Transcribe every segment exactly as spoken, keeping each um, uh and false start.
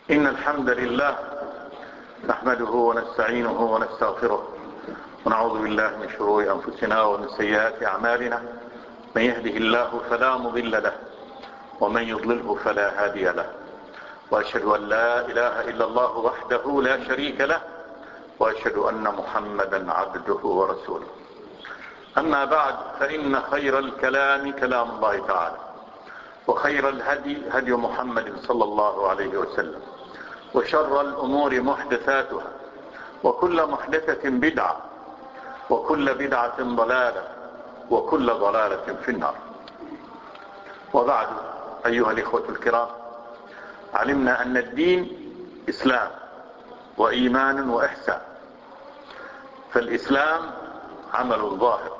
إن الحمد لله نحمده ونستعينه ونستغفره ونعوذ بالله من شرور أنفسنا ومن سيئات أعمالنا. من يهده الله فلا مضل له ومن يضلله فلا هادي له، وأشهد أن لا إله إلا الله وحده لا شريك له، وأشهد أن محمدا عبده ورسوله. أما بعد، فإن خير الكلام كلام الله تعالى، وخير الهدي هدي محمد صلى الله عليه وسلم، وشر الأمور محدثاتها، وكل محدثة بدعة، وكل بدعة ضلالة، وكل ضلالة في النار. وبعد، أيها الإخوة الكرام، علمنا أن الدين إسلام وإيمان وإحسان. فالإسلام عمل ظاهر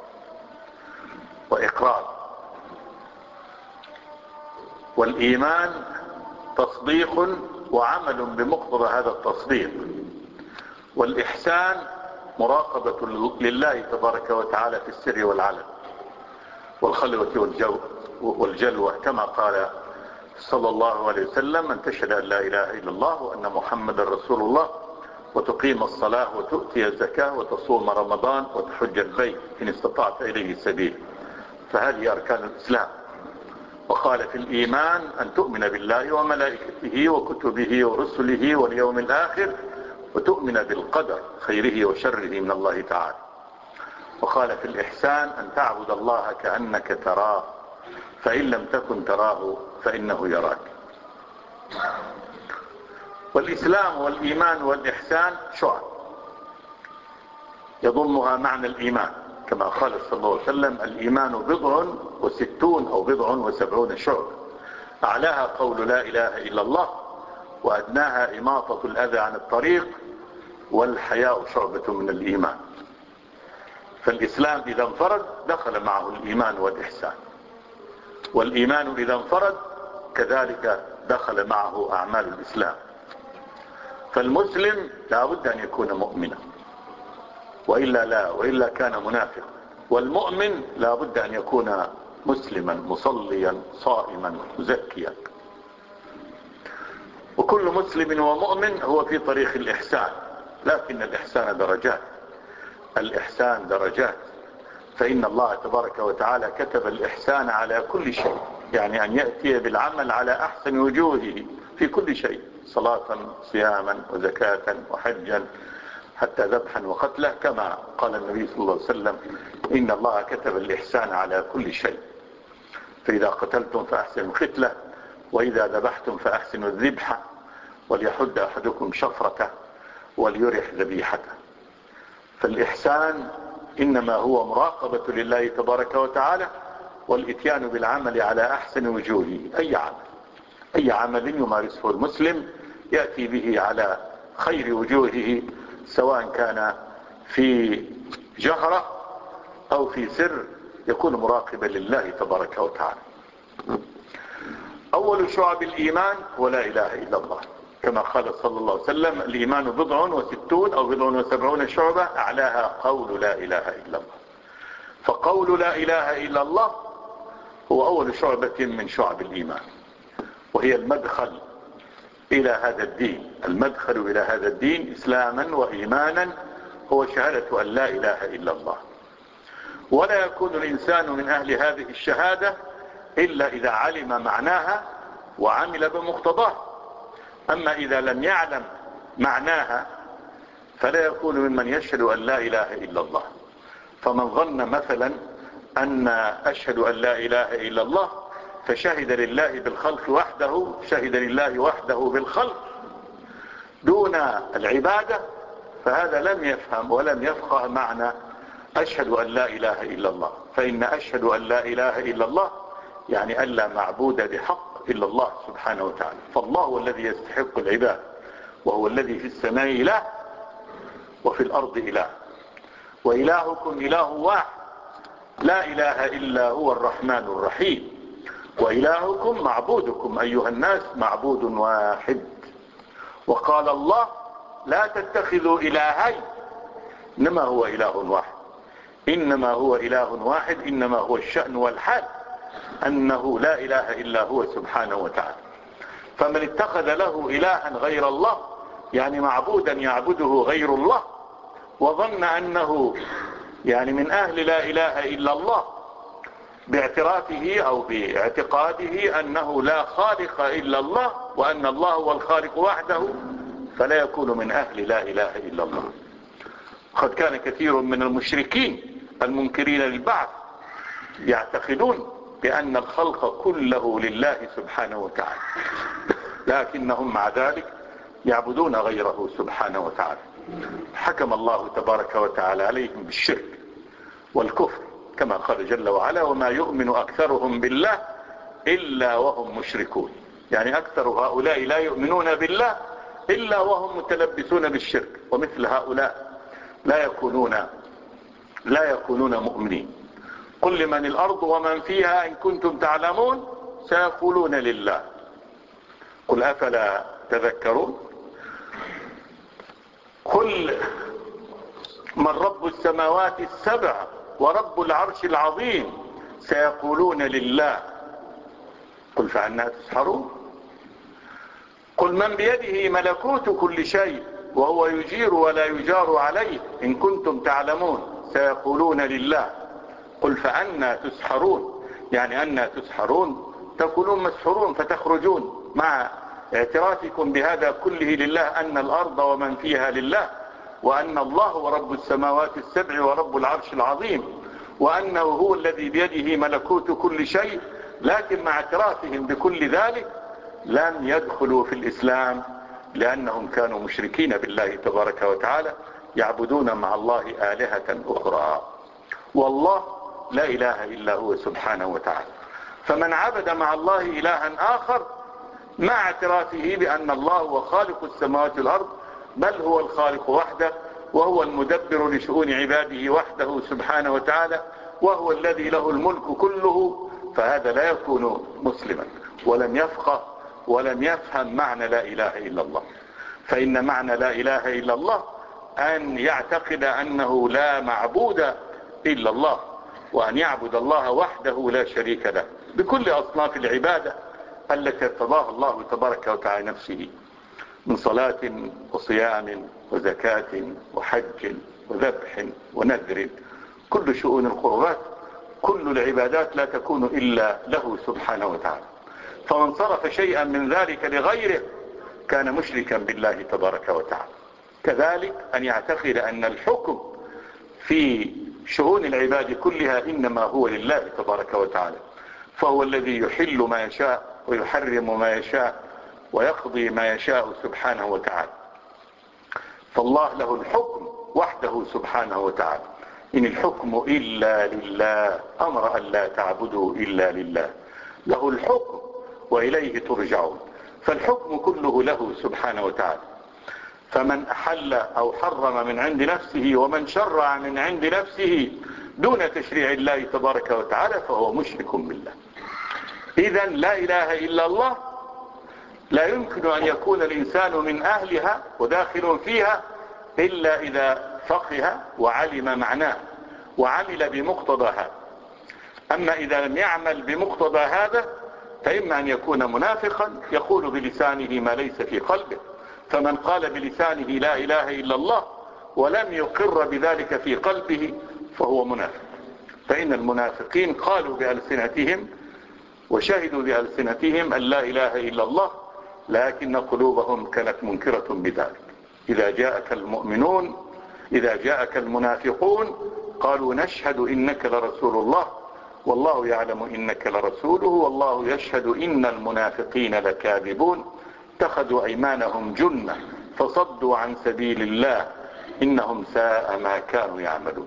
وإقرار، والإيمان تصديق وعمل بمقتضى هذا التصديق، والإحسان مراقبة لله تبارك وتعالى في السر والعلن والخلوة والجلوة، كما قال صلى الله عليه وسلم: من تشهد أن لا إله إلا الله وأن محمد رسول الله وتقيم الصلاة وتؤتي الزكاة وتصوم رمضان وتحج البيت إن استطعت إليه سبيل. فهذه أركان الإسلام. وقال في الإيمان أن تؤمن بالله وملائكته وكتبه ورسله واليوم الآخر، وتؤمن بالقدر خيره وشره من الله تعالى. وقال في الإحسان أن تعبد الله كأنك تراه، فإن لم تكن تراه فإنه يراك. والإسلام والإيمان والإحسان شعب يضمها معنى الإيمان، كما قال صلى الله عليه وسلم: الإيمان بضع وستون أو بضع وسبعون شعب، أعلاها قول لا إله إلا الله، وأدناها إماطة الأذى عن الطريق، والحياء شعبة من الإيمان. فالإسلام إذا انفرد دخل معه الإيمان والإحسان، والإيمان إذا انفرد كذلك دخل معه أعمال الإسلام. فالمسلم لا بد أن يكون مؤمنا، وإلا لا وإلا كان منافق. والمؤمن لا بد أن يكون مسلما مصليا صائما مزكيا. وكل مسلم ومؤمن هو في طريق الإحسان، لكن الإحسان درجات. الإحسان درجات، فإن الله تبارك وتعالى كتب الإحسان على كل شيء، يعني أن يأتي بالعمل على أحسن وجوهه في كل شيء، صلاة صياما وزكاة وحجا حتى ذبحا وقتله، كما قال النبي صلى الله عليه وسلم: إن الله كتب الإحسان على كل شيء، فإذا قتلتم فأحسنوا القتلة، وإذا ذبحتم فأحسنوا الذبحة، وليحد أحدكم شفرته وليرح ذبيحته. فالإحسان إنما هو مراقبة لله تبارك وتعالى، والإتيان بالعمل على أحسن وجوهه. أي عمل أي عمل يمارسه المسلم يأتي به على خير وجوهه، سواء كان في جهرة أو في سر، يكون مراقبا لله تبارك وتعالى. أول شعب الإيمان هو لا إله إلا الله، كما قال صلى الله عليه وسلم: الإيمان بضع وستون أو بضع وسبعون شعبة، أعلاها قول لا إله إلا الله. فقول لا إله إلا الله هو أول شعبة من شعب الإيمان، وهي المدخل إلى هذا الدين. المدخل إلى هذا الدين إسلاما وإيمانا هو شهادة أن لا إله إلا الله. ولا يكون الإنسان من أهل هذه الشهادة إلا إذا علم معناها وعمل بمقتضاه. أما إذا لم يعلم معناها فلا يكون ممن يشهد أن لا إله إلا الله. فمن ظن مثلا أن أشهد أن لا إله إلا الله فشهد لله بالخلق وحده، شهد لله وحده بالخلق دون العبادة، فهذا لم يفهم ولم يفقه معنى أشهد أن لا إله إلا الله. فإن أشهد أن لا إله إلا الله يعني أن لا معبود بحق إلا الله سبحانه وتعالى. فالله هو الذي يستحق العباد، وهو الذي في السماء إله وفي الأرض إله، وإلهكم إله واحد لا إله إلا هو الرحمن الرحيم، وإلهكم معبودكم أيها الناس معبود واحد. وقال الله: لا تتخذوا إلهين، إنما هو إله واحد، إنما هو إله واحد، إنما هو الشأن والحال أنه لا إله إلا هو سبحانه وتعالى. فمن اتخذ له إلها غير الله يعني معبودا يعبده غير الله وظن أنه يعني من أهل لا إله إلا الله باعترافه أو باعتقاده أنه لا خالق إلا الله وأن الله هو الخالق وحده، فلا يكون من أهل لا إله إلا الله. قد كان كثير من المشركين المنكرين للبعث يعتقدون بأن الخلق كله لله سبحانه وتعالى، لكنهم مع ذلك يعبدون غيره سبحانه وتعالى. حكم الله تبارك وتعالى عليهم بالشرك والكفر كما قال جل وعلا: وما يؤمن أكثرهم بالله إلا وهم مشركون. يعني أكثر هؤلاء لا يؤمنون بالله إلا وهم متلبسون بالشرك، ومثل هؤلاء لا يكونون لا يكونون مؤمنين. قل لمن الأرض ومن فيها إن كنتم تعلمون سيقولون لله قل أفلا تذكرون. قل من رب السماوات السبع ورب العرش العظيم سيقولون لله قل فأنى تسحرون. قل من بيده ملكوت كل شيء وهو يجير ولا يجار عليه إن كنتم تعلمون سيقولون لله قل فأنى تسحرون. يعني أنى تسحرون تكونون مسحرون فتخرجون مع اعترافكم بهذا كله لله أن الأرض ومن فيها لله، وأن الله هو رب السماوات السبع ورب العرش العظيم، وأنه هو الذي بيده ملكوت كل شيء، لكن مع اعترافهم بكل ذلك لم يدخلوا في الإسلام لأنهم كانوا مشركين بالله تبارك وتعالى يعبدون مع الله آلهة أخرى، والله لا إله إلا هو سبحانه وتعالى. فمن عبد مع الله إلها آخر مع اعترافه بأن الله هو خالق السماوات والأرض، بل هو الخالق وحده وهو المدبر لشؤون عباده وحده سبحانه وتعالى، وهو الذي له الملك كله، فهذا لا يكون مسلما ولم يفقه ولم يفهم معنى لا إله إلا الله. فإن معنى لا إله إلا الله أن يعتقد أنه لا معبود إلا الله، وأن يعبد الله وحده لا شريك له بكل أصناف العبادة التي ارتضاها الله تبارك وتعالى نفسه من صلاة وصيام وزكاة وحج وذبح ونذر، كل شؤون القربات، كل العبادات لا تكون إلا له سبحانه وتعالى. فمن صرف شيئا من ذلك لغيره كان مشركا بالله تبارك وتعالى. كذلك أن يعتقد أن الحكم في شؤون العباد كلها إنما هو لله تبارك وتعالى، فهو الذي يحل ما يشاء ويحرم ما يشاء ويقضي ما يشاء سبحانه وتعالى. فالله له الحكم وحده سبحانه وتعالى. إن الحكم إلا لله، أمر أن لا تعبدوا إلا لله، له الحكم وإليه ترجعون، فالحكم كله له سبحانه وتعالى. فمن أحل أو حرم من عند نفسه ومن شرع من عند نفسه دون تشريع الله تبارك وتعالى فهو مشرك بالله. إذن لا إله إلا الله لا يمكن أن يكون الإنسان من أهلها وداخل فيها إلا إذا فقه وعلم معناه وعمل بمقتضاها. أما إذا لم يعمل بمقتضى هذا فإما أن يكون منافقا يقول بلسانه ما ليس في قلبه. فمن قال بلسانه لا إله إلا الله ولم يقر بذلك في قلبه فهو منافق. فإن المنافقين قالوا بألسنتهم وشهدوا بألسنتهم أن لا إله إلا الله، لكن قلوبهم كانت منكرة بذلك. إذا جاءك المؤمنون إذا جاءك المنافقون قالوا نشهد إنك لرسول الله والله يعلم إنك لرسوله والله يشهد إن المنافقين لكاذبون اتخذوا أيمانهم جنة فصدوا عن سبيل الله إنهم ساء ما كانوا يعملون.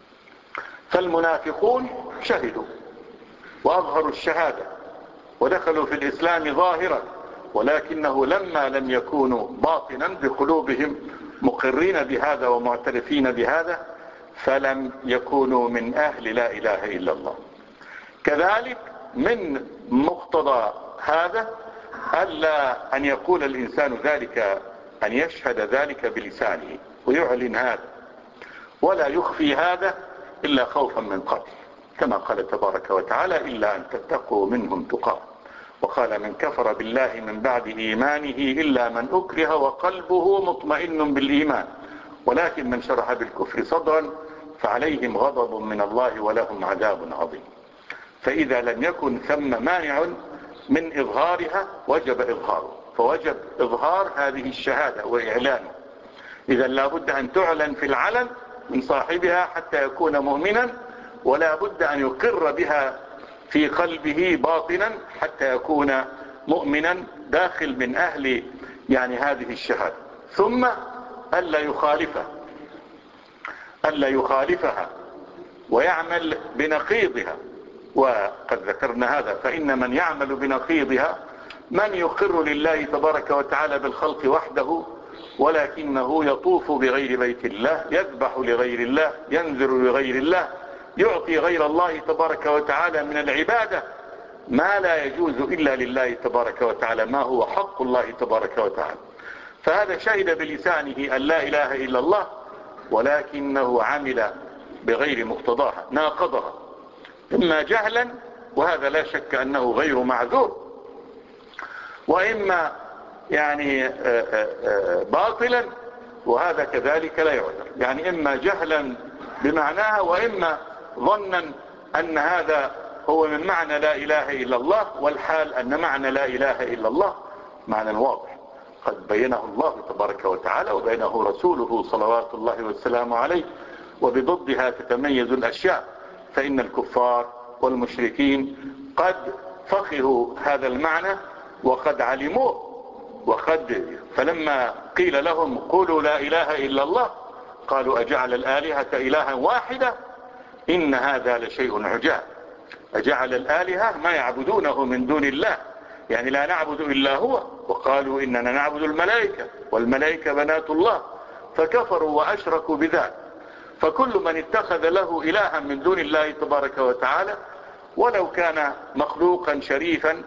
فالمنافقون شهدوا وأظهروا الشهادة ودخلوا في الإسلام ظاهرا، ولكنه لما لم يكونوا باطنا بقلوبهم مقرين بهذا ومعترفين بهذا فلم يكونوا من أهل لا إله إلا الله. كذلك من مقتضى هذا ألا أن يقول الإنسان ذلك، أن يشهد ذلك بلسانه ويعلن هذا ولا يخفي هذا إلا خوفا من قتل، كما قال تبارك وتعالى إلا أن تتقوا منهم تقاه. وقال من كفر بالله من بعد إيمانه إلا من أكره وقلبه مطمئن بالإيمان ولكن من شرح بالكفر صدرا فعليهم غضب من الله ولهم عذاب عظيم. فإذا لم يكن ثم مانع من إظهارها وجب إظهاره، فوجب إظهار هذه الشهادة وإعلانه. إذا لا بد أن تعلن في العلن من صاحبها حتى يكون مؤمنا، ولا بد أن يقر بها في قلبه باطنا حتى يكون مؤمنا داخل من أهل يعني هذه الشهادة. ثم ألا يخالفها ألا يخالفها ويعمل بنقيضها، وقد ذكرنا هذا. فإن من يعمل بنقيضها من يقر لله تبارك وتعالى بالخلق وحده ولكنه يطوف بغير بيت الله، يذبح لغير الله، ينذر لغير الله، يعطي غير الله تبارك وتعالى من العبادة ما لا يجوز إلا لله تبارك وتعالى، ما هو حق الله تبارك وتعالى. فهذا شهد بلسانه أن لا إله إلا الله ولكنه عمل بغير مقتضاها، ناقضها إما جهلا، وهذا لا شك أنه غير معذور، وإما يعني باطلا، وهذا كذلك لا يعذر. يعني إما جهلا بمعناها، وإما ظنا أن هذا هو من معنى لا إله إلا الله، والحال أن معنى لا إله إلا الله معنى واضح قد بينه الله تبارك وتعالى وبينه رسوله صلوات الله والسلام عليه، وبضدها تتميز الأشياء. فإن الكفار والمشركين قد فقهوا هذا المعنى وقد علموه، وقد فلما قيل لهم قولوا لا إله إلا الله قالوا أجعل الآلهة إلها واحدة إن هذا لشيء عجاب. أجعل الآلهة ما يعبدونه من دون الله، يعني لا نعبد إلا هو، وقالوا إننا نعبد الملائكة والملائكة بنات الله، فكفروا وأشركوا بذلك. فكل من اتخذ له إلها من دون الله تبارك وتعالى ولو كان مخلوقا شريفا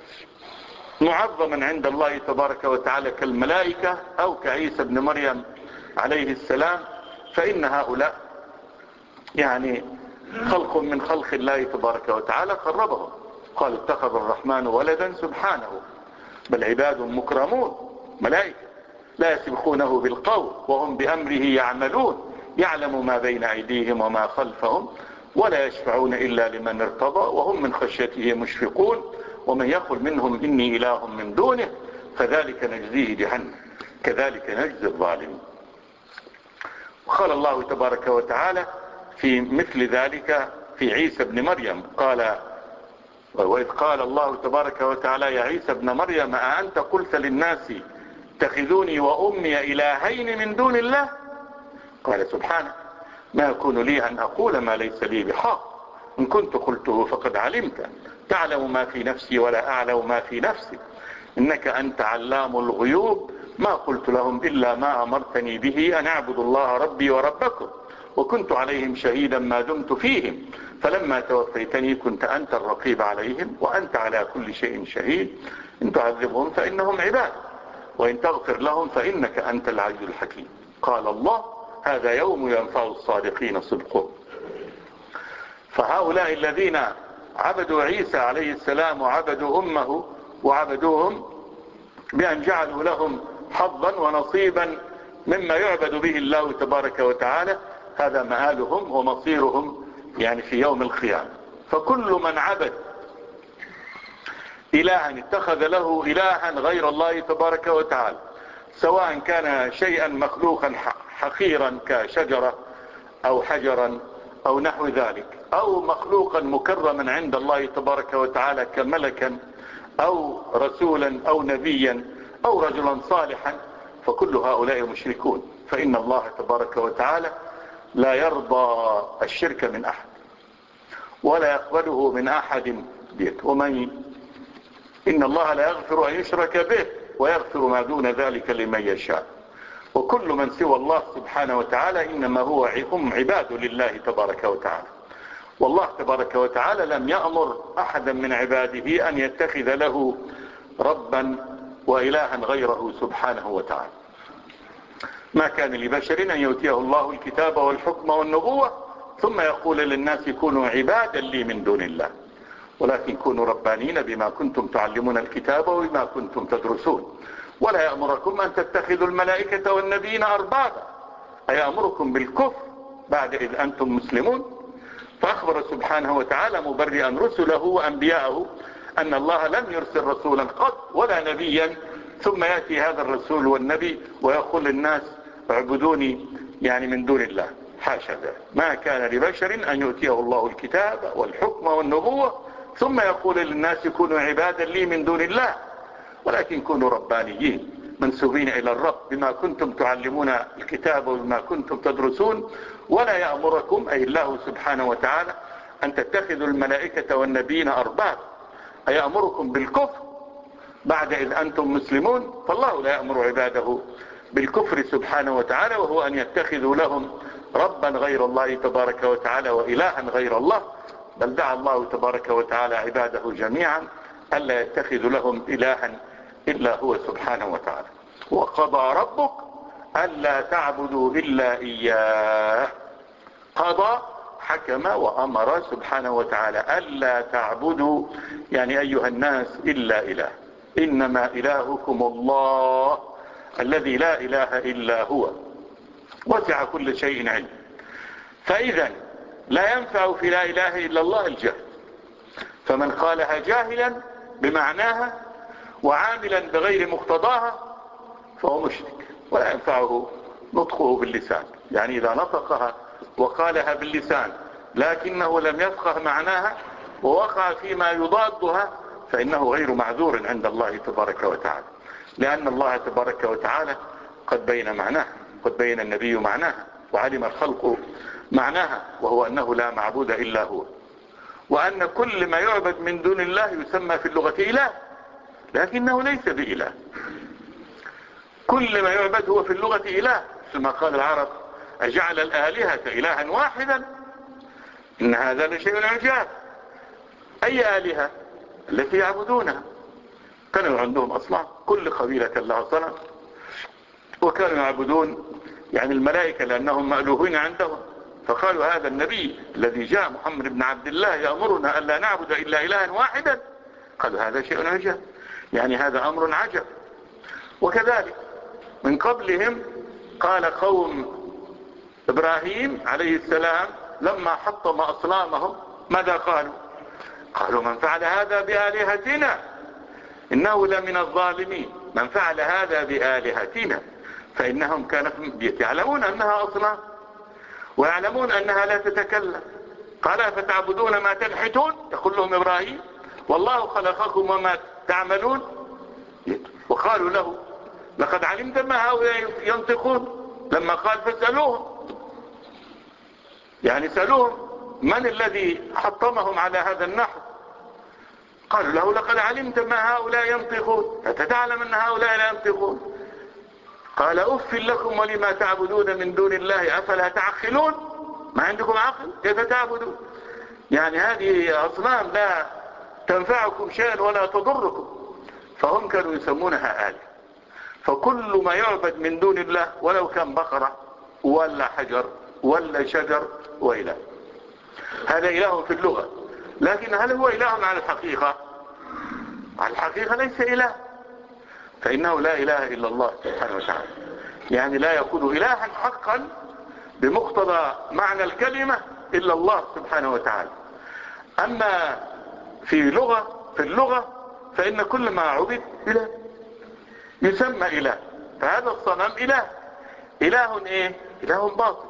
معظما عند الله تبارك وتعالى كالملائكة أو كعيسى بن مريم عليه السلام، فإن هؤلاء يعني خلق من خلق الله تبارك وتعالى قربهم. قال اتخذ الرحمن ولدا سبحانه، بل عباد مكرمون ملائكة لا يسبقونه بالقول وهم بأمره يعملون، يعلم ما بين أيديهم وما خلفهم ولا يشفعون إلا لمن ارتضى وهم من خشيته مشفقون، ومن يقل منهم إني إله من دونه فذلك نجزيه جهنم كذلك نجزي الظالمين. وقال الله تبارك وتعالى في مثل ذلك في عيسى بن مريم، قال وإذ قال الله تبارك وتعالى يا عيسى بن مريم أأنت قلت للناس اتخذوني وأمي إلهين من دون الله؟ قال سبحانه ما يكون لي أن أقول ما ليس لي بحق، إن كنت قلته فقد علمت، تعلم ما في نفسي ولا أعلم ما في نفسي، إنك أنت علام الغيوب، ما قلت لهم إلا ما أمرتني به أن اعبدوا الله ربي وربكم، وكنت عليهم شهيدا ما دمت فيهم، فلما توفيتني كنت أنت الرقيب عليهم وأنت على كل شيء شهيد، إن تعذبهم فإنهم عباد وإن تغفر لهم فإنك أنت العزيز الحكيم. قال الله هذا يوم ينفع الصادقين صدقهم. فهؤلاء الذين عبدوا عيسى عليه السلام وعبدوا أمه وعبدوهم بأن جعلوا لهم حظا ونصيبا مما يعبد به الله تبارك وتعالى، هذا مآلهم ومصيرهم يعني في يوم القيامة. فكل من عبد إلها اتخذ له إلها غير الله تبارك وتعالى، سواء كان شيئا مخلوقا حقيرا كشجرة أو حجرا أو نحو ذلك، أو مخلوقا مكرما عند الله تبارك وتعالى كملكا أو رسولا أو نبيا أو رجلا صالحا، فكل هؤلاء مشركون. فإن الله تبارك وتعالى لا يرضى الشرك من أحد ولا يقبله من أحد بيت، ومن إن الله لا يغفر أن يشرك به ويغفر ما دون ذلك لمن يشاء، وكل من سوى الله سبحانه وتعالى إنما هو هم عباد لله تبارك وتعالى. والله تبارك وتعالى لم يأمر أحدا من عباده أن يتخذ له ربا وإلها غيره سبحانه وتعالى. ما كان لبشر أن يؤتيه الله الكتاب والحكم والنبوة ثم يقول للناس كونوا عبادا لي من دون الله، ولكن كونوا ربانين بما كنتم تعلمون الكتاب وبما كنتم تدرسون. ولا يأمركم أن تتخذوا الملائكة والنبيين أربابا، أيأمركم بالكفر بعد إذ أنتم مسلمون. فأخبر سبحانه وتعالى مبرئا رسله وأنبياءه أن الله لم يرسل رسولا قط ولا نبيا ثم يأتي هذا الرسول والنبي ويقول للناس اعبدوني يعني من دون الله. حاشا ذلك، ما كان لبشر أن يؤتيه الله الكتاب والحكم والنبوة ثم يقول للناس كونوا عبادا لي من دون الله، ولكن كونوا ربانيين منسوبين إلى الرب بما كنتم تعلمون الكتاب وبما كنتم تدرسون. ولا يأمركم أي الله سبحانه وتعالى أن تتخذوا الملائكة والنبيين أرباب، أيأمركم بالكفر بعد إذ أنتم مسلمون. فالله لا يأمر عباده بالكفر سبحانه وتعالى، وهو أن يتخذوا لهم ربا غير الله تبارك وتعالى وإلها غير الله، بل دعا الله تبارك وتعالى عباده جميعا ألا يتخذوا لهم إلها إلا هو سبحانه وتعالى. وقضى ربك ألا تعبدوا إلا إياه. قضى حكم وأمر سبحانه وتعالى ألا تعبدوا يعني أيها الناس إلا إله، إنما إلهكم الله الذي لا إله إلا هو وسع كل شيء علم. فإذا لا ينفع في لا إله إلا الله الجهل، فمن قالها جاهلا بمعناها وعاملا بغير مقتضاها فهو مشرك ولا ينفعه نطقه باللسان. يعني إذا نطقها وقالها باللسان لكنه لم يفقه معناها ووقع فيما يضادها فإنه غير معذور عند الله تبارك وتعالى، لأن الله تبارك وتعالى قد بين معناها، قد بين النبي معناها، وعلم الخلق معناها، وهو أنه لا معبود إلا هو، وأن كل ما يعبد من دون الله يسمى في اللغة إله لكنه ليس بإله. كل ما يعبد هو في اللغة إله، ثم قال العرب أجعل الآلهة إلها واحدا إن هذا لشيء عجاب. أي آلهة؟ التي يعبدونها. كانوا عندهم أصنام، كل قبيلة لها صنم، وكانوا يعبدون يعني الملائكة لأنهم مألوهين عندهم. فقالوا هذا النبي الذي جاء محمد بن عبد الله يأمرنا ألا نعبد إلا إلها واحدا. قالوا هذا شيء عجب، يعني هذا أمر عجب. وكذلك من قبلهم قال قوم إبراهيم عليه السلام لما حطم أصنامهم ماذا قالوا؟ قالوا من فعل هذا بآلهتنا إنه لمن الظالمين. من فعل هذا بآلهتنا، فإنهم كانوا يعلمون أنها أصنام ويعلمون أنها لا تتكلم. قال فتعبدون ما تنحتون، يقول لهم إبراهيم والله خلقكم وما تعملون. وقالوا له لقد علمت ما هؤلاء ينطقون، لما قال فاسألوهم، يعني سألوهم من الذي حطمهم على هذا النحو. قالوا له لقد علمت ما هؤلاء ينطقون، فتتعلم أن هؤلاء لا ينطقون. قال أف لكم ولما تعبدون من دون الله أفلا تعقلون. ما عندكم عقل؟ كيف تعبدون؟ يعني هذه أصنام لا تنفعكم شيئا ولا تضركم. فهم كانوا يسمونها آلهة. فكل ما يعبد من دون الله ولو كان بقرة ولا حجر ولا شجر وإله، هذا إله في اللغة. لكن هل هو إله على الحقيقة؟ على الحقيقة ليس إله، فإنه لا إله إلا الله سبحانه وتعالى. يعني لا يكون إلها حقا بمقتضى معنى الكلمة إلا الله سبحانه وتعالى. أما في لغة في اللغة فإن كل ما عبد إله يسمى إله. فهذا الصنم إله. إله إيه؟ إله باطل،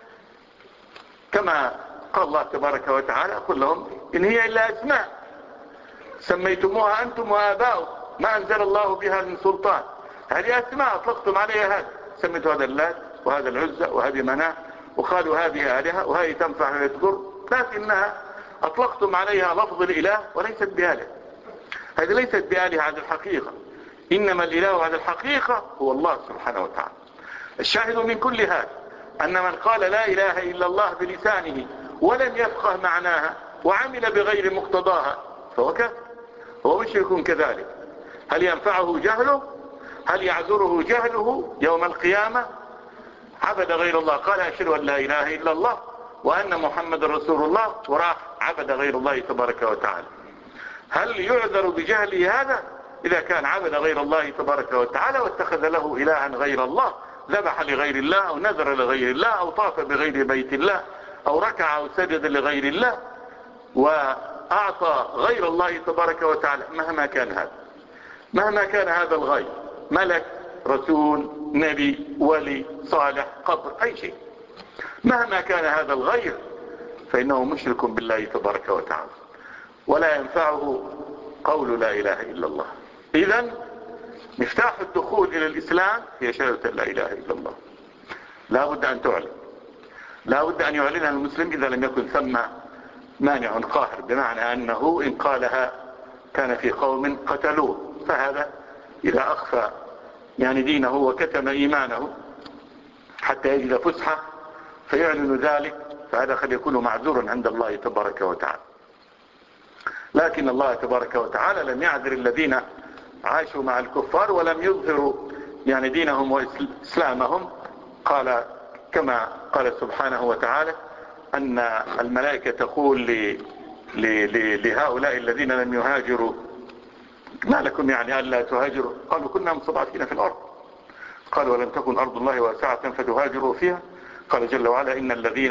كما قال الله تبارك وتعالى قل لهم إن هي إلا أسماء سميتموها أنتم وآباؤكم ما أنزل الله بها من سلطان. هذه أسماء أطلقتم عليها، هذا سميتوا هذا اللات وهذا العزة وهذه مناة، وقالوا هذه آلهة وهذه تنفع وتضر، لكنها أطلقتم عليها لفظ الإله وليست بآلهة. هذه ليست بآلهة على الحقيقة، إنما الإله على الحقيقة هو الله سبحانه وتعالى. الشاهد من كل هذا أن من قال لا إله إلا الله بلسانه ولم يفقه معناها وعمل بغير مقتضاها فهو كافر، هو مشرك كذلك. هل ينفعه جهله؟ هل يعذره جهله يوم القيامة؟ عبد غير الله، قال أشهد أن لا إله إلا الله وأن محمد رسول الله، وراح عبد غير الله تبارك وتعالى. هل يعذر بجهله هذا؟ إذا كان عبد غير الله تبارك وتعالى واتخذ له إلها غير الله، ذبح لغير الله أو نذر لغير الله أو طاف بغير بيت الله أو ركع أو سجد لغير الله وأعطى غير الله تبارك وتعالى، مهما كان هذا، مهما كان هذا الغير، ملك، رسول، نبي، ولي، صالح، قبر، أي شيء، مهما كان هذا الغير فإنه مشرك بالله تبارك وتعالى ولا ينفعه قول لا إله إلا الله. إذن مفتاح الدخول إلى الإسلام هي شهادة لا إله إلا الله، لا بد أن تعلن، لا بد أن يعلنها المسلم إذا لم يكن ثم مانع قاهر، بمعنى أنه إن قالها كان في قوم قتلوه، فهذا إذا أخفى يعني دينه وكتم إيمانه حتى يجد فسحة فيعلن ذلك، فهذا قد يكون معذورا عند الله تبارك وتعالى. لكن الله تبارك وتعالى لم يعذر الذين عاشوا مع الكفار ولم يظهروا يعني دينهم وإسلامهم. قال كما قال سبحانه وتعالى أن الملائكة تقول ل... ل... ل... لهؤلاء الذين لم يهاجروا ما لكم يعني ألا تهاجروا؟ قالوا كنا مستضعفين في الأرض، قال ولم تكن أرض الله واسعة فتهاجروا فيها. قال جل وعلا إن الذين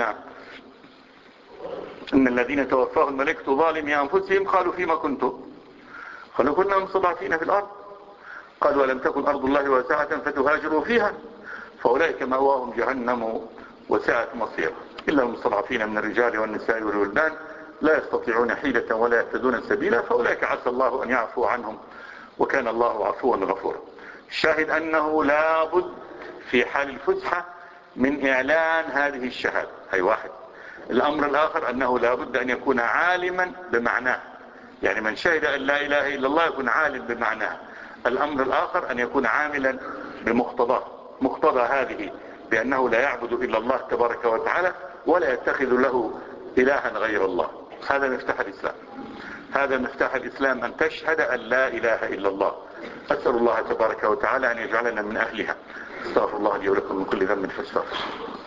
إن الذين توفاهم الملائكة ظالمي أنفسهم قالوا فيما كنتم؟ قالوا كنا مستضعفين في الأرض. قال ولم تكن أرض الله واسعة فتهاجروا فيها فأولئك مأواهم جهنم وساءت مصيرا إلا المستضعفين من الرجال والنساء والولدان لا يستطيعون حيلة ولا يهتدون سبيلا فأولئك عسى الله أن يعفو عنهم وكان الله عفوا غفورا. الشاهد أنه لا بد في حال الفسحة من إعلان هذه الشهادة، هي واحد. الأمر الآخر أنه لا بد أن يكون عالما بمعناه، يعني من شهد أن لا إله إلا الله يكون عالم بمعناه. الأمر الآخر أن يكون عاملا بمقتضاه، مقتضى هذه بأنه لا يعبد إلا الله تبارك وتعالى ولا يتخذ له إلها غير الله. هذا مفتاح الإسلام، هذا مفتاح الإسلام أن تشهد أن لا إله إلا الله. أسأل الله تبارك وتعالى أن يجعلنا من أهلها. استغفر الله لي ولكم من كل ذنب فاستغفر.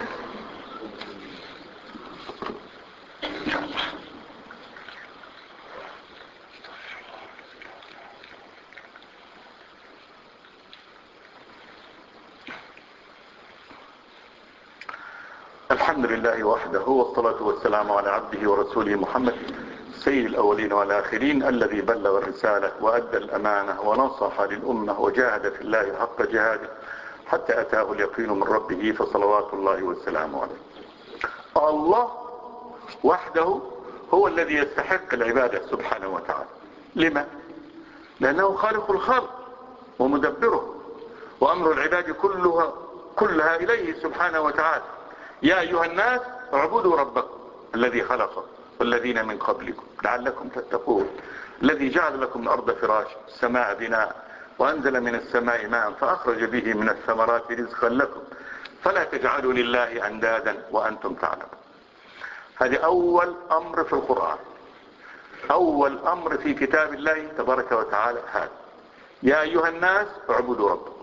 الحمد لله وحده والصلاة والسلام على عبده ورسوله محمد سيد الأولين والآخرين الذي بلغ الرسالة وأدى الأمانة ونصح للأمة وجاهد في الله حق جهاده حتى أتاه اليقين من ربه فصلوات الله والسلام عليه. الله وحده هو الذي يستحق العبادة سبحانه وتعالى. لما؟ لأنه خالق الخلق ومدبره وأمر العباد كلها, كلها إليه سبحانه وتعالى. يا أيها الناس اعبدوا ربكم الذي خلقكم والذين من قبلكم لعلكم تتقون الذي جعل لكم الأرض فراشا السماء بناء وأنزل من السماء ماء فأخرج به من الثمرات رزقا لكم فلا تجعلوا لله أندادا وأنتم تعلمون. هذا أول أمر في القرآن، أول أمر في كتاب الله تبارك وتعالى. هذا يا أيها الناس اعبدوا ربكم.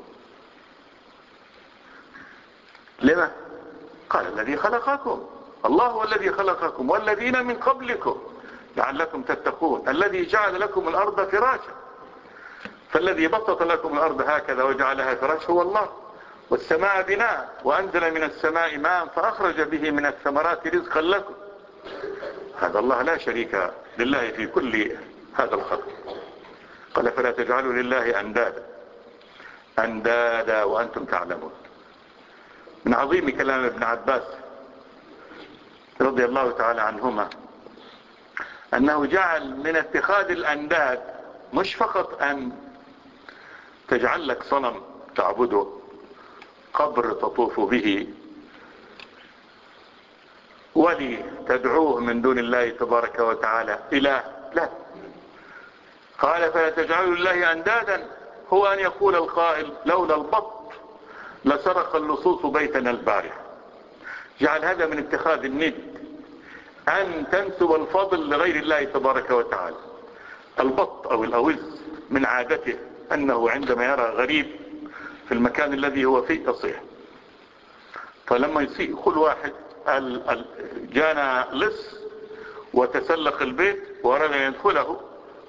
لما؟ قال الذي خلقكم، الله هو الذي خلقكم والذين من قبلكم لعلكم تتقون الذي جعل لكم الأرض فراشا. فالذي بسط لكم الأرض هكذا وجعلها فراش هو الله، والسماء بناء وأنزل من السماء ماء فأخرج به من الثمرات رزقا لكم. هذا الله لا شريك لله في كل هذا الخلق. قال فلا تجعلوا لله أندادا أندادا وأنتم تعلمون. من عظيم كلام ابن عباس رضي الله تعالى عنهما أنه جعل من اتخاذ الأنداد مش فقط أن تجعل لك صنم تعبده، قبر تطوف به، ولي تدعوه من دون الله تبارك وتعالى إله، لا. قال فلا تجعلوا لله أندادا هو أن يقول القائل لولا البط لسرق اللصوص بيتنا البارحة. جعل هذا من اتخاذ الند، أن تنسب الفضل لغير الله تبارك وتعالى. البط أو الأوز من عادته أنه عندما يرى غريب في المكان الذي هو فيه يصيح، فلما يصيح كل واحد جانا لص وتسلق البيت وأراد أن يدخله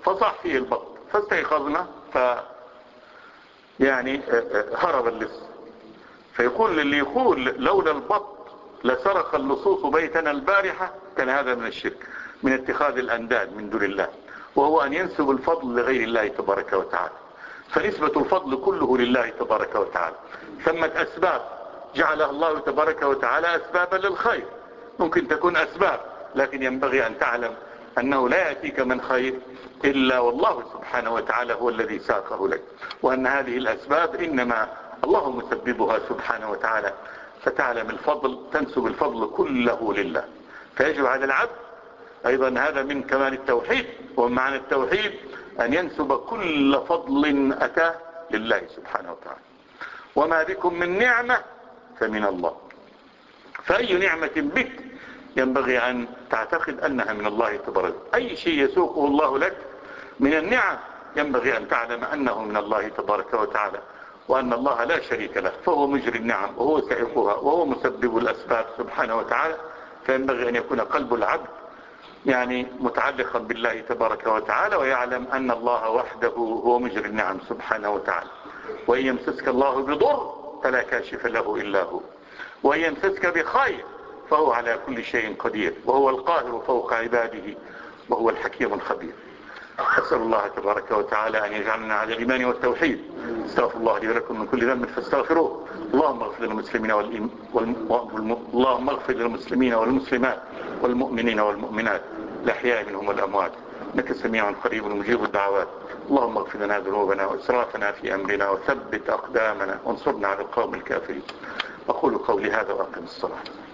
فصح فيه البط، فاستيقظنا ف يعني هرب اللص. فيقول للي يقول لولا البط لسرق اللصوص بيتنا البارحة، كان هذا من الشرك، من اتخاذ الأنداد من دون الله، وهو أن ينسب الفضل لغير الله تبارك وتعالى. فنسبة الفضل كله لله تبارك وتعالى. ثمة أسباب جعلها الله تبارك وتعالى أسبابا للخير، ممكن تكون أسباب، لكن ينبغي أن تعلم أنه لا يأتيك من خير إلا والله سبحانه وتعالى هو الذي ساقه لك، وأن هذه الأسباب إنما الله مسببها سبحانه وتعالى. فتعلم الفضل، تنسب الفضل كله لله. فيجب على العبد أيضا، هذا من كمال التوحيد ومعنى التوحيد، أن ينسب كل فضل أتاه لله سبحانه وتعالى. وما بكم من نعمة فمن الله. فأي نعمة بك ينبغي أن تعتقد أنها من الله تبارك. أي شيء يسوقه الله لك من النعم ينبغي أن تعلم أنه من الله تبارك وتعالى، وأن الله لا شريك له، فهو مجري النعم وهو سائقها وهو مسبب الأسباب سبحانه وتعالى. فينبغي أن يكون قلب العبد يعني متعلقا بالله تبارك وتعالى، ويعلم أن الله وحده هو مجري النعم سبحانه وتعالى. وإن يمسسك الله بضر فلا كاشف له إلا هو، وإن يمسسك بخير فهو على كل شيء قدير، وهو القاهر فوق عباده، وهو الحكيم الخبير. أسأل الله تبارك وتعالى أن يجعلنا على الإيمان والتوحيد. استغفر الله لي ولكم من كل ذنب فاستغفروه. اللهم اغفر للمسلمين والإم... والم... والم... اللهم اغفر للمسلمين والمسلمات والمؤمنين والمؤمنات الأحياء منهم والأموات، إنك سميع قريب مجيب الدعوات. اللهم اغفر لنا ذنوبنا وإسرافنا في أمرنا وثبت أقدامنا وانصرنا على القوم الكافرين. أقول قولي هذا وأقم الصلاة.